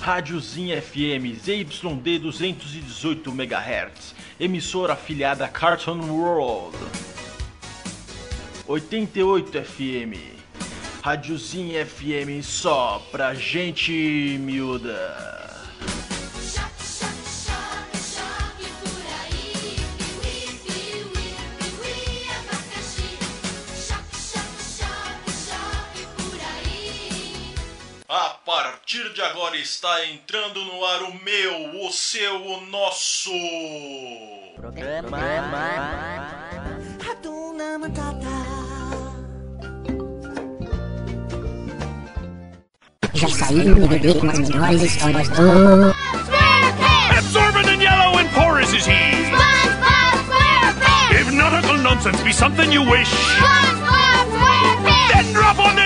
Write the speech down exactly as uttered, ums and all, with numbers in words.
Rádiozinha F M Z Y D duzentos e dezoito megahertz, emissora afiliada a Cartoon World. oitenta e oito F M, Rádiozinha F M só pra gente miúda. A partir de agora está entrando no ar o meu, o seu, o nosso Programa Hakuna Matata. Já saiu no D V D com as melhores histórias do Absorbent and yellow and porous is he. SpongeBob SquarePants! If nautical nonsense be something you wish, SpongeBob SquarePants! then drop on the